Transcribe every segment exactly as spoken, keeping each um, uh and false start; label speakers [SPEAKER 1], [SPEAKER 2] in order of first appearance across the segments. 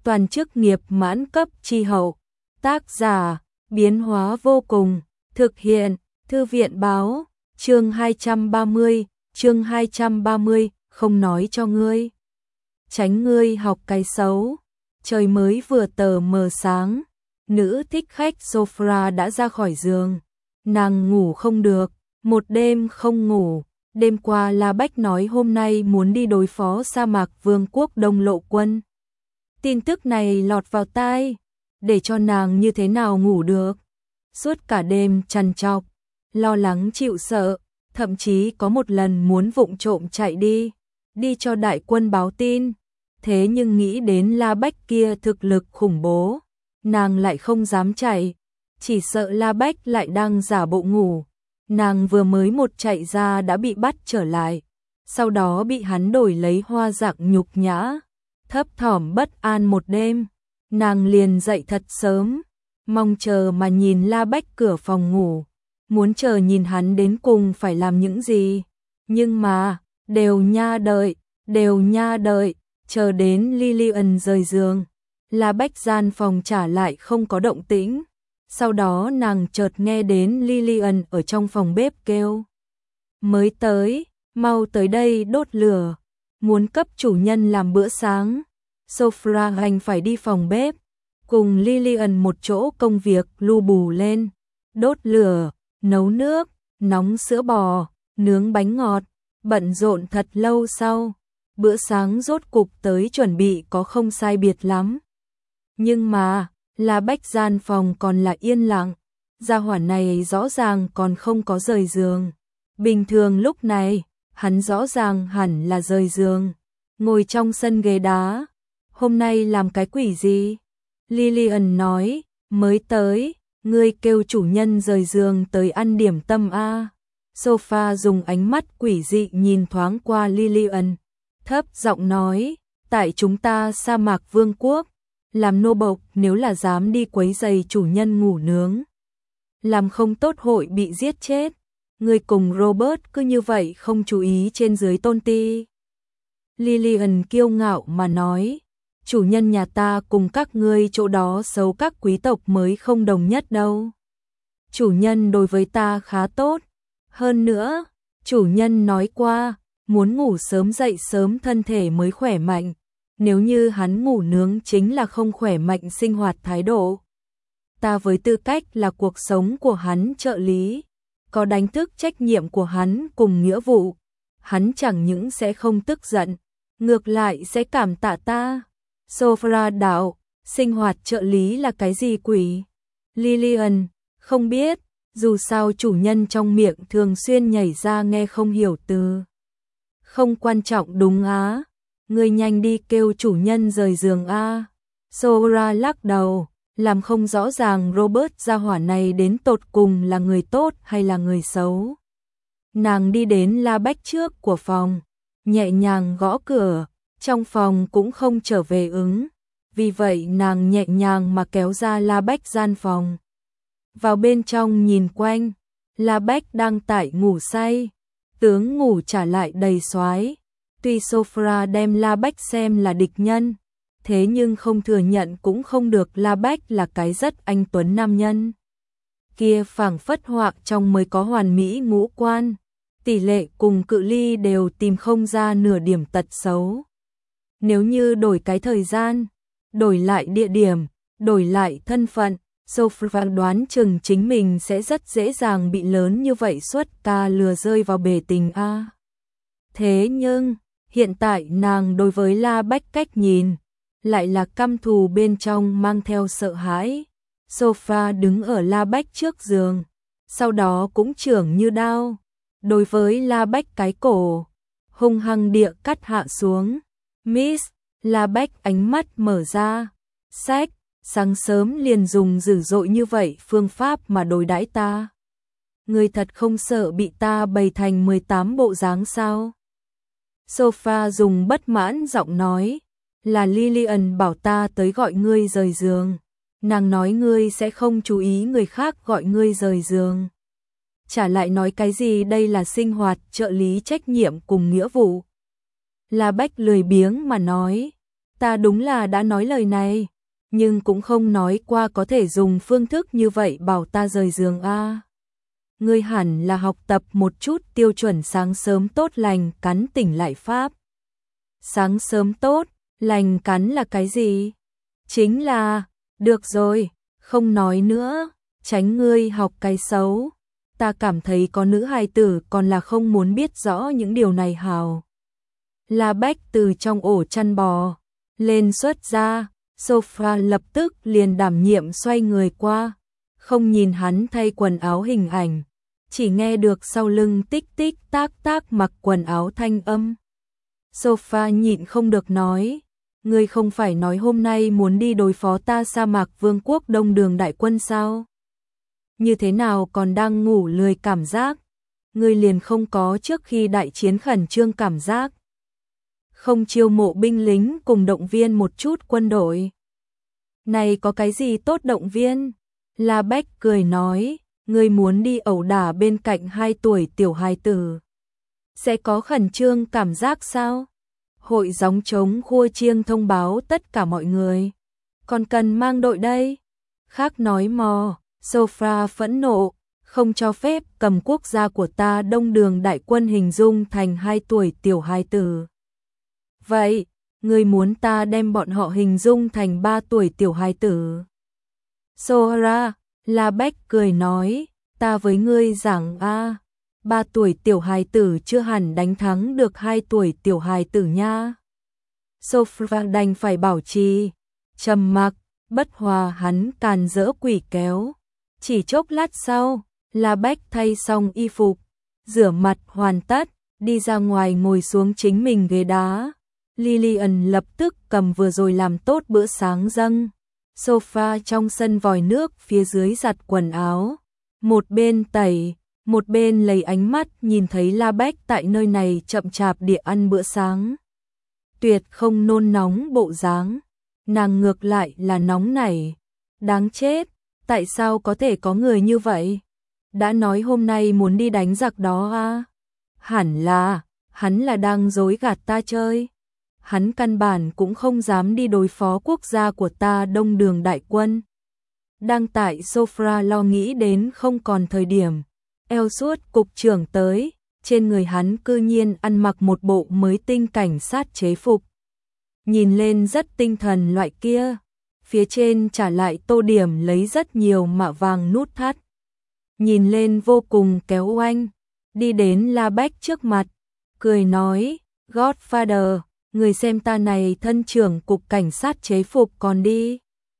[SPEAKER 1] toàn chức nghiệp mãn cấp chi hậu. Tác giả, biến hóa vô cùng, thực hiện, thư viện báo, chương hai trăm ba mươi, chương hai trăm ba mươi, không nói cho ngươi. Tránh ngươi học cái xấu. Trời mới vừa tờ mờ sáng, nữ thích khách Sophia đã ra khỏi giường. Nàng ngủ không được, một đêm không ngủ. Đêm qua La Bách nói hôm nay muốn đi đối phó sa mạc vương quốc Đông Lộ quân. Tin tức này lọt vào tai, để cho nàng như thế nào ngủ được. Suốt cả đêm trằn trọc, lo lắng chịu sợ, thậm chí có một lần muốn vụng trộm chạy đi, đi cho đại quân báo tin. Thế nhưng nghĩ đến La Bách kia thực lực khủng bố, nàng lại không dám chạy, chỉ sợ La Bách lại đang giả bộ ngủ. Nàng vừa mới một chạy ra đã bị bắt trở lại, sau đó bị hắn đổi lấy hoa dạng nhục nhã, thấp thỏm bất an một đêm. Nàng liền dậy thật sớm, mong chờ mà nhìn La Bách cửa phòng ngủ, muốn chờ nhìn hắn đến cùng phải làm những gì. Nhưng mà, đều nha đợi, đều nha đợi, chờ đến Lillian rời giường, La Bách gian phòng trả lại không có động tĩnh. Sau đó nàng chợt nghe đến Lillian ở trong phòng bếp kêu. Mới tới, mau tới đây đốt lửa, muốn cấp chủ nhân làm bữa sáng. Sophia hành phải đi phòng bếp, cùng Lillian một chỗ công việc lu bù lên. Đốt lửa, nấu nước, nóng sữa bò, nướng bánh ngọt, bận rộn thật lâu sau. Bữa sáng rốt cục tới chuẩn bị có không sai biệt lắm. Nhưng mà, La Bách gian phòng còn là yên lặng, gia hỏa này rõ ràng còn không có rời giường. Bình thường lúc này, hắn rõ ràng hẳn là rời giường, ngồi trong sân ghế đá. Hôm nay làm cái quỷ gì? Lillian nói, mới tới, ngươi kêu chủ nhân rời giường tới ăn điểm tâm a. Sophia dùng ánh mắt quỷ dị nhìn thoáng qua Lillian, thấp giọng nói, tại chúng ta sa mạc vương quốc, làm nô bộc nếu là dám đi quấy rầy chủ nhân ngủ nướng, làm không tốt hội bị giết chết. Ngươi cùng Robert cứ như vậy không chú ý trên dưới tôn ti. Lillian kiêu ngạo mà nói, chủ nhân nhà ta cùng các ngươi chỗ đó xấu các quý tộc mới không đồng nhất đâu. Chủ nhân đối với ta khá tốt, hơn nữa, chủ nhân nói qua, muốn ngủ sớm dậy sớm thân thể mới khỏe mạnh. Nếu như hắn ngủ nướng chính là không khỏe mạnh sinh hoạt thái độ. Ta với tư cách là cuộc sống của hắn trợ lý, có đánh thức trách nhiệm của hắn cùng nghĩa vụ, hắn chẳng những sẽ không tức giận, ngược lại sẽ cảm tạ ta. Sophia đạo, sinh hoạt trợ lý là cái gì quỷ? Lillian, không biết, dù sao chủ nhân trong miệng thường xuyên nhảy ra nghe không hiểu từ. Không quan trọng đúng á. Ngươi nhanh đi kêu chủ nhân rời giường a. Sophia lắc đầu, làm không rõ ràng Robert gia hỏa này đến tột cùng là người tốt hay là người xấu. Nàng đi đến La Bách trước của phòng, nhẹ nhàng gõ cửa, trong phòng cũng không trở về ứng. Vì vậy nàng nhẹ nhàng mà kéo ra La Bách gian phòng. Vào bên trong nhìn quanh, La Bách đang tại ngủ say, tướng ngủ trả lại đầy soái. Tuy Sophia đem La Bách xem là địch nhân, thế nhưng không thừa nhận cũng không được, La Bách là cái rất anh tuấn nam nhân. Kia phảng phất họa trong mới có hoàn mỹ ngũ quan, tỷ lệ cùng cự ly đều tìm không ra nửa điểm tật xấu. Nếu như đổi cái thời gian, đổi lại địa điểm, đổi lại thân phận, Sophia đoán chừng chính mình sẽ rất dễ dàng bị lớn như vậy xuất ca lừa rơi vào bể tình a. Thế nhưng hiện tại nàng đối với La Bách cách nhìn, lại là căm thù bên trong mang theo sợ hãi. Sophia đứng ở La Bách trước giường, sau đó cũng chưởng như đao, đối với La Bách cái cổ, hung hăng địa cắt hạ xuống. Miss, La Bách ánh mắt mở ra, sách, sáng sớm liền dùng dữ dội như vậy phương pháp mà đối đãi ta. Ngươi thật không sợ bị ta bày thành mười tám bộ dáng sao? Sophia dùng bất mãn giọng nói, là Lillian bảo ta tới gọi ngươi rời giường. Nàng nói ngươi sẽ không chú ý người khác gọi ngươi rời giường. Trả lại nói cái gì đây là sinh hoạt trợ lý trách nhiệm cùng nghĩa vụ. La Bách lười biếng mà nói, Ta đúng là đã nói lời này, nhưng cũng không nói qua có thể dùng phương thức như vậy bảo ta rời giường a. Ngươi hẳn là học tập một chút tiêu chuẩn sáng sớm tốt lành cắn tỉnh lại pháp. Sáng sớm tốt, lành cắn là cái gì? Chính là, được rồi, không nói nữa, tránh ngươi học cái xấu. Ta cảm thấy có nữ hài tử còn là không muốn biết rõ những điều này hào. La Bách từ trong ổ chăn bò lên xuất ra, sofa lập tức liền đảm nhiệm xoay người qua, không nhìn hắn thay quần áo hình ảnh, chỉ nghe được sau lưng tích tích tác tác mặc quần áo thanh âm. Sofa nhịn không được nói, ngươi không phải nói hôm nay muốn đi đối phó ta sa mạc vương quốc đông đường đại quân sao? Như thế nào còn đang ngủ lười cảm giác? Ngươi liền không có trước khi đại chiến khẩn trương cảm giác? Không chiêu mộ binh lính cùng động viên một chút quân đội? Này có cái gì tốt động viên? La Bách cười nói, ngươi muốn đi ẩu đả bên cạnh hai tuổi tiểu hài tử. Sẽ có khẩn trương cảm giác sao? Hội gióng trống khua chiêng thông báo tất cả mọi người. Còn cần mang đội đây? Khác nói mò, Sofa phẫn nộ, không cho phép cầm quốc gia của ta đông đường đại quân hình dung thành hai tuổi tiểu hài tử. Vậy, ngươi muốn ta đem bọn họ hình dung thành ba tuổi tiểu hài tử? Sohara, La Bách cười nói, ta với ngươi giảng a, ba tuổi tiểu hài tử chưa hẳn đánh thắng được hai tuổi tiểu hài tử nha. Sophia đành phải bảo trì trầm mặc, bất hòa hắn càn rỡ quỷ kéo. Chỉ chốc lát sau, La Bách thay xong y phục, rửa mặt hoàn tất, đi ra ngoài ngồi xuống chính mình ghế đá. Lillian lập tức cầm vừa rồi làm tốt bữa sáng dâng sofa trong sân vòi nước phía dưới giặt quần áo, một bên tẩy, một bên lấy ánh mắt nhìn thấy La Bách tại nơi này chậm chạp địa ăn bữa sáng. Tuyệt không nôn nóng bộ dáng, nàng ngược lại là nóng nảy, đáng chết, tại sao có thể có người như vậy? Đã nói hôm nay muốn đi đánh giặc đó à? Hẳn là, hắn là đang dối gạt ta chơi. Hắn căn bản cũng không dám đi đối phó quốc gia của ta đông đường đại quân. Đang tại sofa lo nghĩ đến không còn thời điểm. Eo suốt cục trưởng tới, trên người hắn cư nhiên ăn mặc một bộ mới tinh cảnh sát chế phục. Nhìn lên rất tinh thần loại kia, phía trên trả lại tô điểm lấy rất nhiều mạ vàng nút thắt. Nhìn lên vô cùng kéo oanh, đi đến La Bách trước mặt, cười nói, Godfather, người xem ta này thân trưởng cục cảnh sát chế phục còn đi.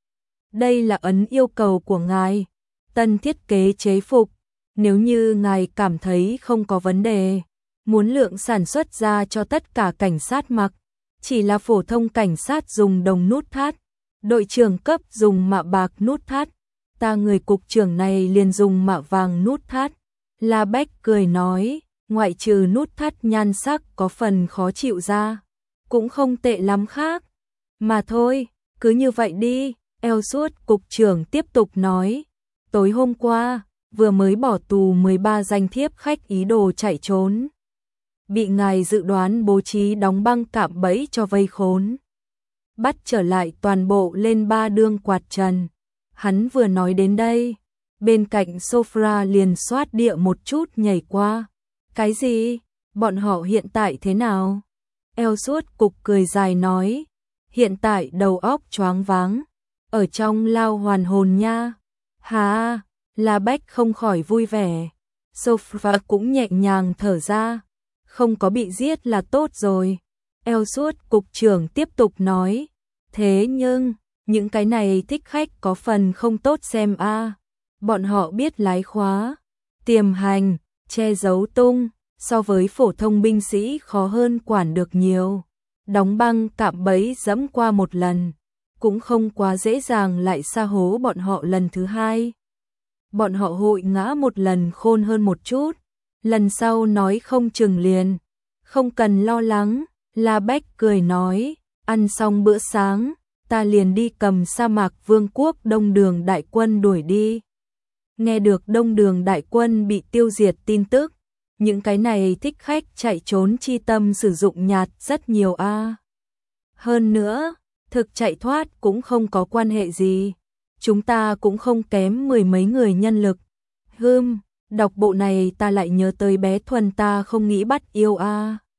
[SPEAKER 1] Đây là ấn yêu cầu của ngài, tân thiết kế chế phục, nếu như ngài cảm thấy không có vấn đề, muốn lượng sản xuất ra cho tất cả cảnh sát mặc, chỉ là phổ thông cảnh sát dùng đồng nút thắt, đội trưởng cấp dùng mạ bạc nút thắt, ta người cục trưởng này liền dùng mạ vàng nút thắt. La Bách cười nói, ngoại trừ nút thắt nhan sắc có phần khó chịu ra, cũng không tệ lắm khác. Mà thôi, cứ như vậy đi, eo suốt cục trưởng tiếp tục nói, tối hôm qua, vừa mới bỏ tù mười ba danh thiếp khách ý đồ chạy trốn. Bị ngài dự đoán bố trí đóng băng cạm bẫy cho vây khốn. Bắt trở lại toàn bộ lên ba đương quạt trần. Hắn vừa nói đến đây, bên cạnh sofa liền xoát địa một chút nhảy qua. Cái gì? Bọn họ hiện tại thế nào? Eo suốt cục cười dài nói, hiện tại đầu óc choáng váng, ở trong lao hoàn hồn nha. Hà, La Bách không khỏi vui vẻ. Sophia cũng nhẹ nhàng thở ra, không có bị giết là tốt rồi. Eo suốt cục trưởng tiếp tục nói, thế nhưng, những cái này thích khách có phần không tốt xem a. Bọn họ biết lái khóa, tiềm hành, che giấu tung, so với phổ thông binh sĩ khó hơn quản được nhiều. Đóng băng cạm bẫy dẫm qua một lần, cũng không quá dễ dàng lại sa hố bọn họ lần thứ hai. Bọn họ hội ngã một lần khôn hơn một chút, lần sau nói không chừng liền. Không cần lo lắng, La Bách cười nói, ăn xong bữa sáng, ta liền đi cầm sa mạc vương quốc đông đường đại quân đuổi đi. Nghe được đông đường đại quân bị tiêu diệt tin tức, những cái này thích khách chạy trốn chi tâm sử dụng nhạt rất nhiều a. Hơn nữa, thực chạy thoát cũng không có quan hệ gì. Chúng ta cũng không kém mười mấy người nhân lực. Hưm, đọc bộ này ta lại nhớ tới bé Thuần ta không nghĩ bắt yêu a. À.